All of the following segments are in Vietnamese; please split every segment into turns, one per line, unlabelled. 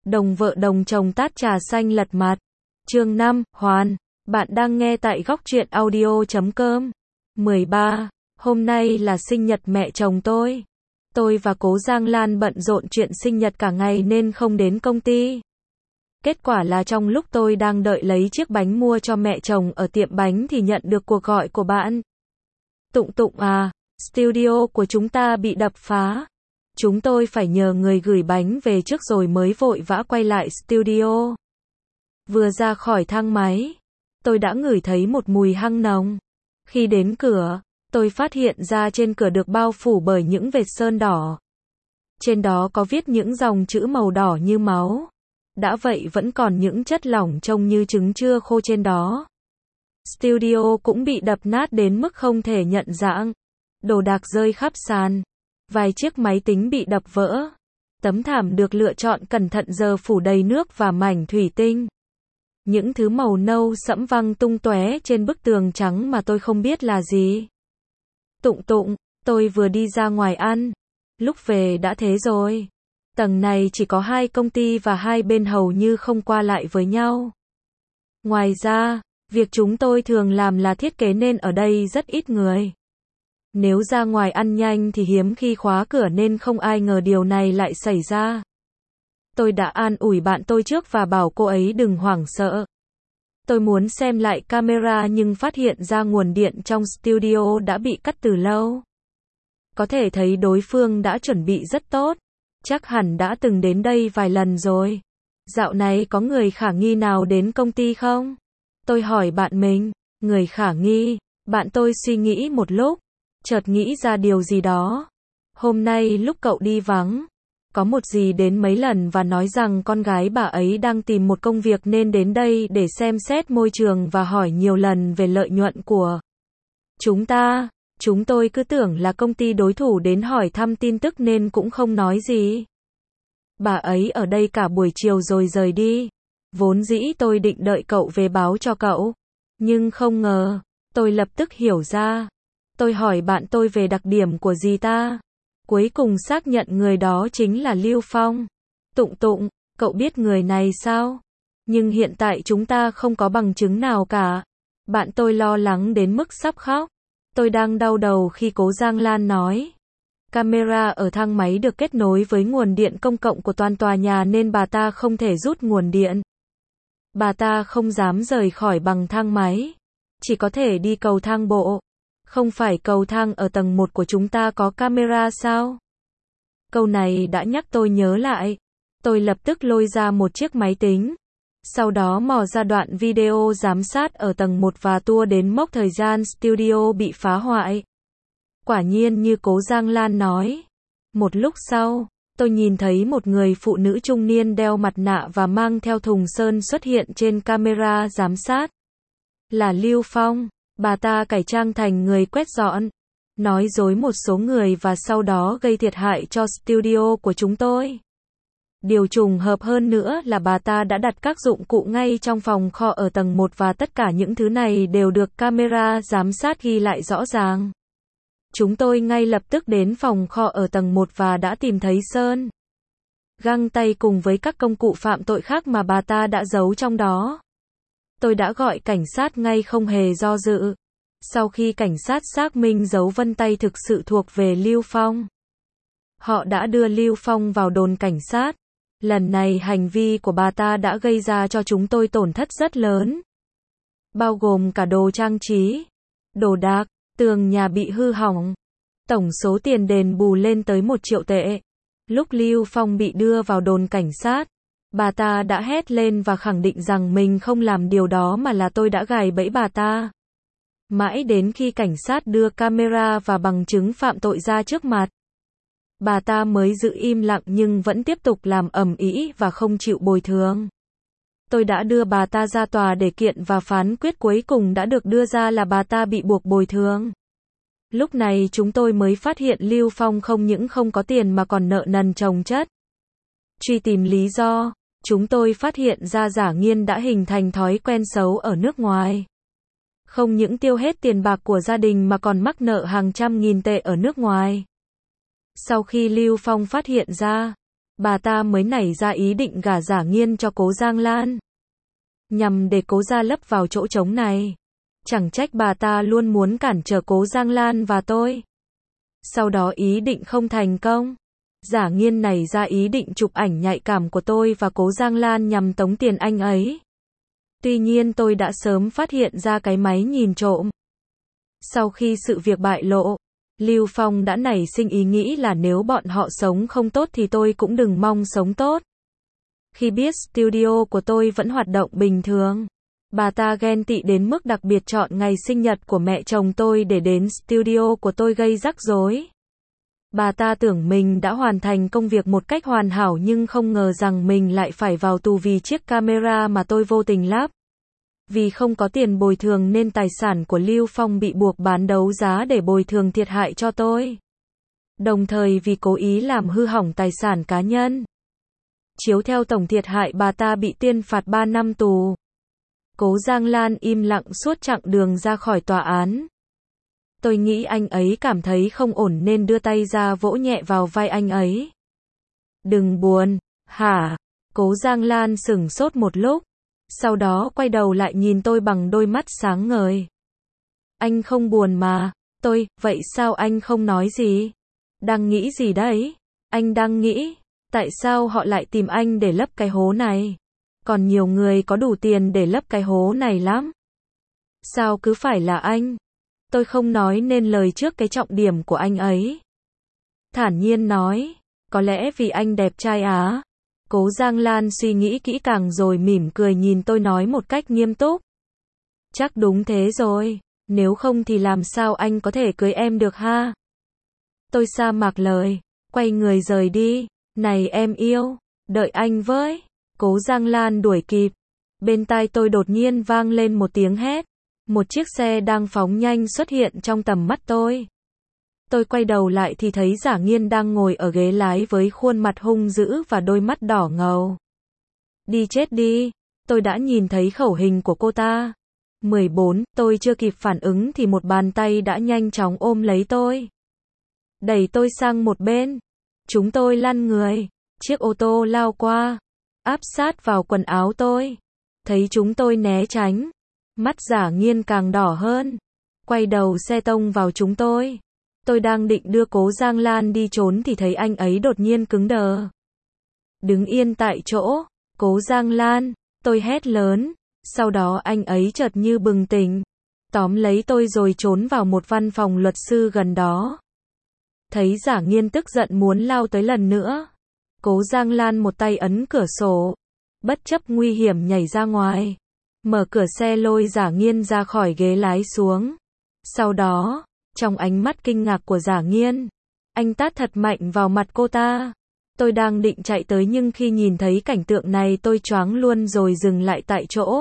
Đồng vợ đồng chồng tát trà xanh lật mặt. Chương 5, Hoàn. Bạn đang nghe tại góc truyện audio.com. 13. Hôm nay là sinh nhật mẹ chồng tôi. Tôi và cố Giang Lan bận rộn chuyện sinh nhật cả ngày nên không đến công ty. Kết quả là trong lúc tôi đang đợi lấy chiếc bánh mua cho mẹ chồng ở tiệm bánh thì nhận được cuộc gọi của bạn. Tụng Tụng à, studio của chúng ta bị đập phá. Chúng tôi phải nhờ người gửi bánh về trước rồi mới vội vã quay lại studio. Vừa ra khỏi thang máy, tôi đã ngửi thấy một mùi hăng nồng. Khi đến cửa, tôi phát hiện ra trên cửa được bao phủ bởi những vệt sơn đỏ. Trên đó có viết những dòng chữ màu đỏ như máu. Đã vậy vẫn còn những chất lỏng trông như trứng chưa khô trên đó. Studio cũng bị đập nát đến mức không thể nhận dạng. Đồ đạc rơi khắp sàn. Vài chiếc máy tính bị đập vỡ. Tấm thảm được lựa chọn cẩn thận giờ phủ đầy nước và mảnh thủy tinh. Những thứ màu nâu sẫm văng tung tóe trên bức tường trắng mà tôi không biết là gì. Tụng Tụng, tôi vừa đi ra ngoài ăn. Lúc về đã thế rồi. Tầng này chỉ có 2 công ty và 2 bên hầu như không qua lại với nhau. Ngoài ra, việc chúng tôi thường làm là thiết kế nên ở đây rất ít người. Nếu ra ngoài ăn nhanh thì hiếm khi khóa cửa nên không ai ngờ điều này lại xảy ra. Tôi đã an ủi bạn tôi trước và bảo cô ấy đừng hoảng sợ. Tôi muốn xem lại camera nhưng phát hiện ra nguồn điện trong studio đã bị cắt từ lâu. Có thể thấy đối phương đã chuẩn bị rất tốt. Chắc hẳn đã từng đến đây vài lần rồi. Dạo này có người khả nghi nào đến công ty không? Tôi hỏi bạn mình. Người khả nghi. Bạn tôi suy nghĩ một lúc. Chợt nghĩ ra điều gì đó. Hôm nay lúc cậu đi vắng, có một dì đến mấy lần và nói rằng con gái bà ấy đang tìm một công việc nên đến đây để xem xét môi trường và hỏi nhiều lần về lợi nhuận của chúng ta. Chúng tôi cứ tưởng là công ty đối thủ đến hỏi thăm tin tức nên cũng không nói gì. Bà ấy ở đây cả buổi chiều rồi rời đi. Vốn dĩ tôi định đợi cậu về báo cho cậu. Nhưng không ngờ, tôi lập tức hiểu ra. Tôi hỏi bạn tôi về đặc điểm của dì ta. Cuối cùng xác nhận người đó chính là Lưu Phong. Tụng Tụng, cậu biết người này sao? Nhưng hiện tại chúng ta không có bằng chứng nào cả. Bạn tôi lo lắng đến mức sắp khóc. Tôi đang đau đầu khi cố Giang Lan nói. Camera ở thang máy được kết nối với nguồn điện công cộng của toàn tòa nhà nên bà ta không thể rút nguồn điện. Bà ta không dám rời khỏi bằng thang máy. Chỉ có thể đi cầu thang bộ. Không phải cầu thang ở tầng 1 của chúng ta có camera sao? Câu này đã nhắc tôi nhớ lại. Tôi lập tức lôi ra một chiếc máy tính. Sau đó mò ra đoạn video giám sát ở tầng 1 và tua đến mốc thời gian studio bị phá hoại. Quả nhiên như cố Giang Lan nói. Một lúc sau, tôi nhìn thấy một người phụ nữ trung niên đeo mặt nạ và mang theo thùng sơn xuất hiện trên camera giám sát. Là Lưu Phong. Bà ta cải trang thành người quét dọn, nói dối một số người và sau đó gây thiệt hại cho studio của chúng tôi. Điều trùng hợp hơn nữa là bà ta đã đặt các dụng cụ ngay trong phòng kho ở tầng 1 và tất cả những thứ này đều được camera giám sát ghi lại rõ ràng. Chúng tôi ngay lập tức đến phòng kho ở tầng 1 và đã tìm thấy sơn, găng tay cùng với các công cụ phạm tội khác mà bà ta đã giấu trong đó. Tôi đã gọi cảnh sát ngay không hề do dự. Sau khi cảnh sát xác minh dấu vân tay thực sự thuộc về Lưu Phong, họ đã đưa Lưu Phong vào đồn cảnh sát. Lần này hành vi của bà ta đã gây ra cho chúng tôi tổn thất rất lớn. Bao gồm cả đồ trang trí, đồ đạc, tường nhà bị hư hỏng. Tổng số tiền đền bù lên tới 1 triệu tệ. Lúc Lưu Phong bị đưa vào đồn cảnh sát, bà ta đã hét lên và khẳng định rằng mình không làm điều đó mà là tôi đã gài bẫy bà ta. Mãi đến khi cảnh sát đưa camera và bằng chứng phạm tội ra trước mặt, bà ta mới giữ im lặng nhưng vẫn tiếp tục làm ầm ĩ và không chịu bồi thường. Tôi đã đưa bà ta ra tòa để kiện và phán quyết cuối cùng đã được đưa ra là bà ta bị buộc bồi thường. Lúc này chúng tôi mới phát hiện Lưu Phong không những không có tiền mà còn nợ nần chồng chất. Truy tìm lý do, chúng tôi phát hiện ra Giả Nghiên đã hình thành thói quen xấu ở nước ngoài. Không những tiêu hết tiền bạc của gia đình mà còn mắc nợ hàng trăm nghìn tệ ở nước ngoài. Sau khi Lưu Phong phát hiện ra, bà ta mới nảy ra ý định gả Giả Nghiên cho Cố Giang Lan. Nhằm để Cố gia lấp vào chỗ trống này. Chẳng trách bà ta luôn muốn cản trở Cố Giang Lan và tôi. Sau đó ý định không thành công. Giả Nghiên nảy ra ý định chụp ảnh nhạy cảm của tôi và Cố Giang Lan nhằm tống tiền anh ấy. Tuy nhiên tôi đã sớm phát hiện ra cái máy nhìn trộm. Sau khi sự việc bại lộ, Lưu Phong đã nảy sinh ý nghĩ là nếu bọn họ sống không tốt thì tôi cũng đừng mong sống tốt. Khi biết studio của tôi vẫn hoạt động bình thường, bà ta ghen tị đến mức đặc biệt chọn ngày sinh nhật của mẹ chồng tôi để đến studio của tôi gây rắc rối. Bà ta tưởng mình đã hoàn thành công việc một cách hoàn hảo nhưng không ngờ rằng mình lại phải vào tù vì chiếc camera mà tôi vô tình lắp. Vì không có tiền bồi thường nên tài sản của Lưu Phong bị buộc bán đấu giá để bồi thường thiệt hại cho tôi. Đồng thời vì cố ý làm hư hỏng tài sản cá nhân. Chiếu theo tổng thiệt hại bà ta bị tuyên phạt 3 năm tù. Cố Giang Lan im lặng suốt chặng đường ra khỏi tòa án. Tôi nghĩ anh ấy cảm thấy không ổn nên đưa tay ra vỗ nhẹ vào vai anh ấy. Đừng buồn, hả? Cố Giang Lan sửng sốt một lúc. Sau đó quay đầu lại nhìn tôi bằng đôi mắt sáng ngời. Anh không buồn mà. Vậy sao anh không nói gì? Đang nghĩ gì đấy? Anh đang nghĩ, tại sao họ lại tìm anh để lấp cái hố này? Còn nhiều người có đủ tiền để lấp cái hố này lắm. Sao cứ phải là anh? Tôi không nói nên lời trước cái trọng điểm của anh ấy. Thản nhiên nói, có lẽ vì anh đẹp trai á. Cố Giang Lan suy nghĩ kỹ càng rồi mỉm cười nhìn tôi nói một cách nghiêm túc. Chắc đúng thế rồi, nếu không thì làm sao anh có thể cưới em được ha? Tôi sa mạc lời, quay người rời đi. Này em yêu, đợi anh với. Cố Giang Lan đuổi kịp. Bên tai tôi đột nhiên vang lên một tiếng hét. Một chiếc xe đang phóng nhanh xuất hiện trong tầm mắt tôi. Tôi quay đầu lại thì thấy Giả Nghiên đang ngồi ở ghế lái với khuôn mặt hung dữ và đôi mắt đỏ ngầu. Đi chết đi, tôi đã nhìn thấy khẩu hình của cô ta. 14, tôi chưa kịp phản ứng thì một bàn tay đã nhanh chóng ôm lấy tôi. Đẩy tôi sang một bên. Chúng tôi lăn người. Chiếc ô tô lao qua. Áp sát vào quần áo tôi. Thấy chúng tôi né tránh. Mắt Giả Nghiên càng đỏ hơn. Quay đầu xe tông vào chúng tôi. Tôi đang định đưa Cố Giang Lan đi trốn thì thấy anh ấy đột nhiên cứng đờ. Đứng yên tại chỗ. Cố Giang Lan. Tôi hét lớn. Sau đó anh ấy chợt như bừng tỉnh. Tóm lấy tôi rồi trốn vào một văn phòng luật sư gần đó. Thấy Giả Nghiên tức giận muốn lao tới lần nữa. Cố Giang Lan một tay ấn cửa sổ. Bất chấp nguy hiểm nhảy ra ngoài. Mở cửa xe lôi Giả Nghiên ra khỏi ghế lái xuống. Sau đó, trong ánh mắt kinh ngạc của Giả Nghiên, anh tát thật mạnh vào mặt cô ta. Tôi đang định chạy tới nhưng khi nhìn thấy cảnh tượng này tôi choáng luôn rồi dừng lại tại chỗ.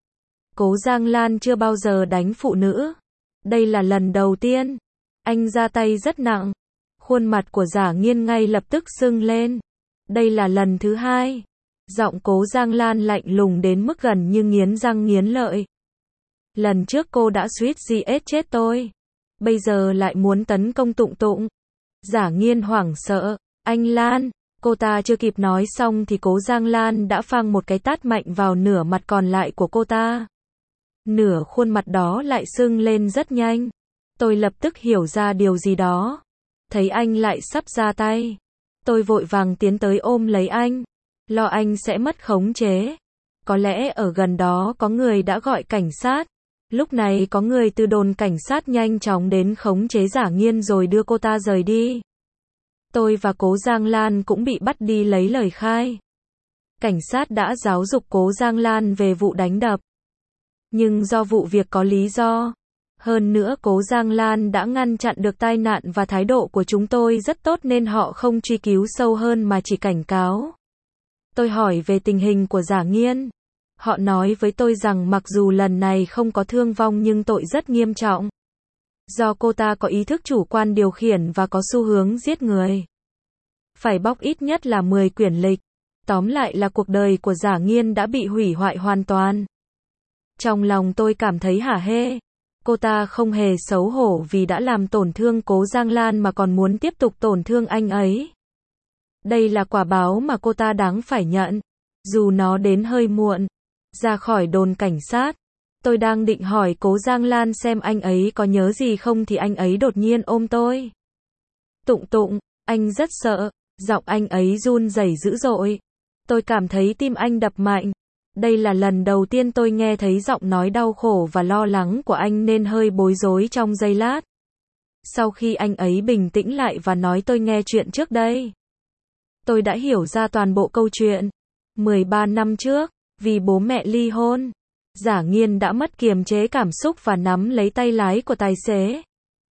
Cố Giang Lan chưa bao giờ đánh phụ nữ. Đây là lần đầu tiên. Anh ra tay rất nặng. Khuôn mặt của Giả Nghiên ngay lập tức sưng lên. Đây là lần thứ hai. Giọng Cố Giang Lan lạnh lùng đến mức gần như nghiến răng nghiến lợi. Lần trước cô đã suýt giết chết tôi. Bây giờ lại muốn tấn công Tụng Tụng. Giả Nghiên hoảng sợ. Anh Lan. Cô ta chưa kịp nói xong thì Cố Giang Lan đã phang một cái tát mạnh vào nửa mặt còn lại của cô ta. Nửa khuôn mặt đó lại sưng lên rất nhanh. Tôi lập tức hiểu ra điều gì đó. Thấy anh lại sắp ra tay. Tôi vội vàng tiến tới ôm lấy anh. Lo anh sẽ mất khống chế. Có lẽ ở gần đó có người đã gọi cảnh sát. Lúc này có người từ đồn cảnh sát nhanh chóng đến khống chế Giả Nghiên rồi đưa cô ta rời đi. Tôi và Cố Giang Lan cũng bị bắt đi lấy lời khai. Cảnh sát đã giáo dục Cố Giang Lan về vụ đánh đập. Nhưng do vụ việc có lý do. Hơn nữa Cố Giang Lan đã ngăn chặn được tai nạn và thái độ của chúng tôi rất tốt nên họ không truy cứu sâu hơn mà chỉ cảnh cáo. Tôi hỏi về tình hình của Giả Nghiên. Họ nói với tôi rằng mặc dù lần này không có thương vong nhưng tội rất nghiêm trọng. Do cô ta có ý thức chủ quan điều khiển và có xu hướng giết người. Phải bóc ít nhất là 10 quyển lịch. Tóm lại là cuộc đời của Giả Nghiên đã bị hủy hoại hoàn toàn. Trong lòng tôi cảm thấy hả hê. Cô ta không hề xấu hổ vì đã làm tổn thương Cố Giang Lan mà còn muốn tiếp tục tổn thương anh ấy. Đây là quả báo mà cô ta đáng phải nhận. Dù nó đến hơi muộn. Ra khỏi đồn cảnh sát. Tôi đang định hỏi Cố Giang Lan xem anh ấy có nhớ gì không thì anh ấy đột nhiên ôm tôi. Tụng Tụng, anh rất sợ. Giọng anh ấy run rẩy dữ dội. Tôi cảm thấy tim anh đập mạnh. Đây là lần đầu tiên tôi nghe thấy giọng nói đau khổ và lo lắng của anh nên hơi bối rối trong giây lát. Sau khi anh ấy bình tĩnh lại và nói tôi nghe chuyện trước đây, tôi đã hiểu ra toàn bộ câu chuyện. 13 năm trước, vì bố mẹ ly hôn, Giả Nghiên đã mất kiềm chế cảm xúc và nắm lấy tay lái của tài xế,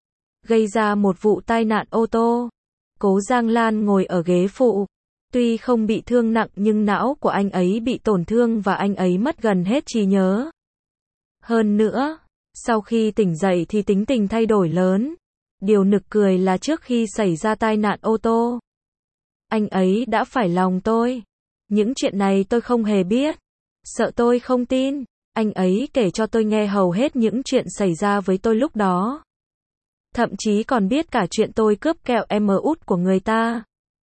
gây ra một vụ tai nạn ô tô. Cố Giang Lan ngồi ở ghế phụ. Tuy không bị thương nặng nhưng não của anh ấy bị tổn thương và anh ấy mất gần hết trí nhớ. Hơn nữa, sau khi tỉnh dậy thì tính tình thay đổi lớn. Điều nực cười là trước khi xảy ra tai nạn ô tô, anh ấy đã phải lòng tôi. Những chuyện này tôi không hề biết. Sợ tôi không tin, anh ấy kể cho tôi nghe hầu hết những chuyện xảy ra với tôi lúc đó. Thậm chí còn biết cả chuyện tôi cướp kẹo út của người ta.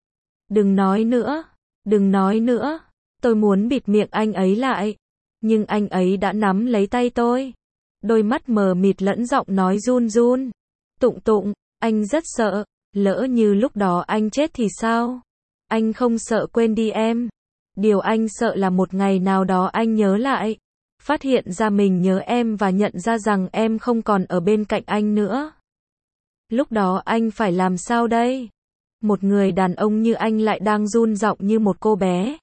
Đừng nói nữa, đừng nói nữa. Tôi muốn bịt miệng anh ấy lại. Nhưng anh ấy đã nắm lấy tay tôi. Đôi mắt mờ mịt lẫn giọng nói run run. Tụng Tụng, anh rất sợ. Lỡ như lúc đó anh chết thì sao? Anh không sợ quên đi em. Điều anh sợ là một ngày nào đó anh nhớ lại. Phát hiện ra mình nhớ em và nhận ra rằng em không còn ở bên cạnh anh nữa. Lúc đó anh phải làm sao đây? Một người đàn ông như anh lại đang run giọng như một cô bé.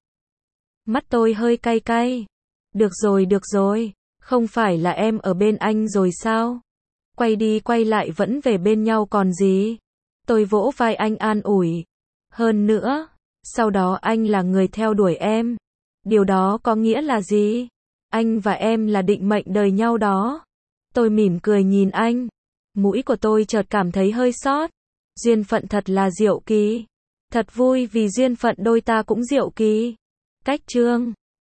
Mắt tôi hơi cay cay. Được rồi. Không phải là em ở bên anh rồi sao? Quay đi quay lại vẫn về bên nhau còn gì? Tôi vỗ vai anh an ủi. Hơn nữa, sau đó anh là người theo đuổi em. Điều đó có nghĩa là gì? Anh và em là định mệnh đời nhau đó. Tôi mỉm cười nhìn anh. Mũi của tôi chợt cảm thấy hơi xót. Duyên phận thật là diệu kỳ. Thật vui vì duyên phận đôi ta cũng diệu kỳ. Cách chương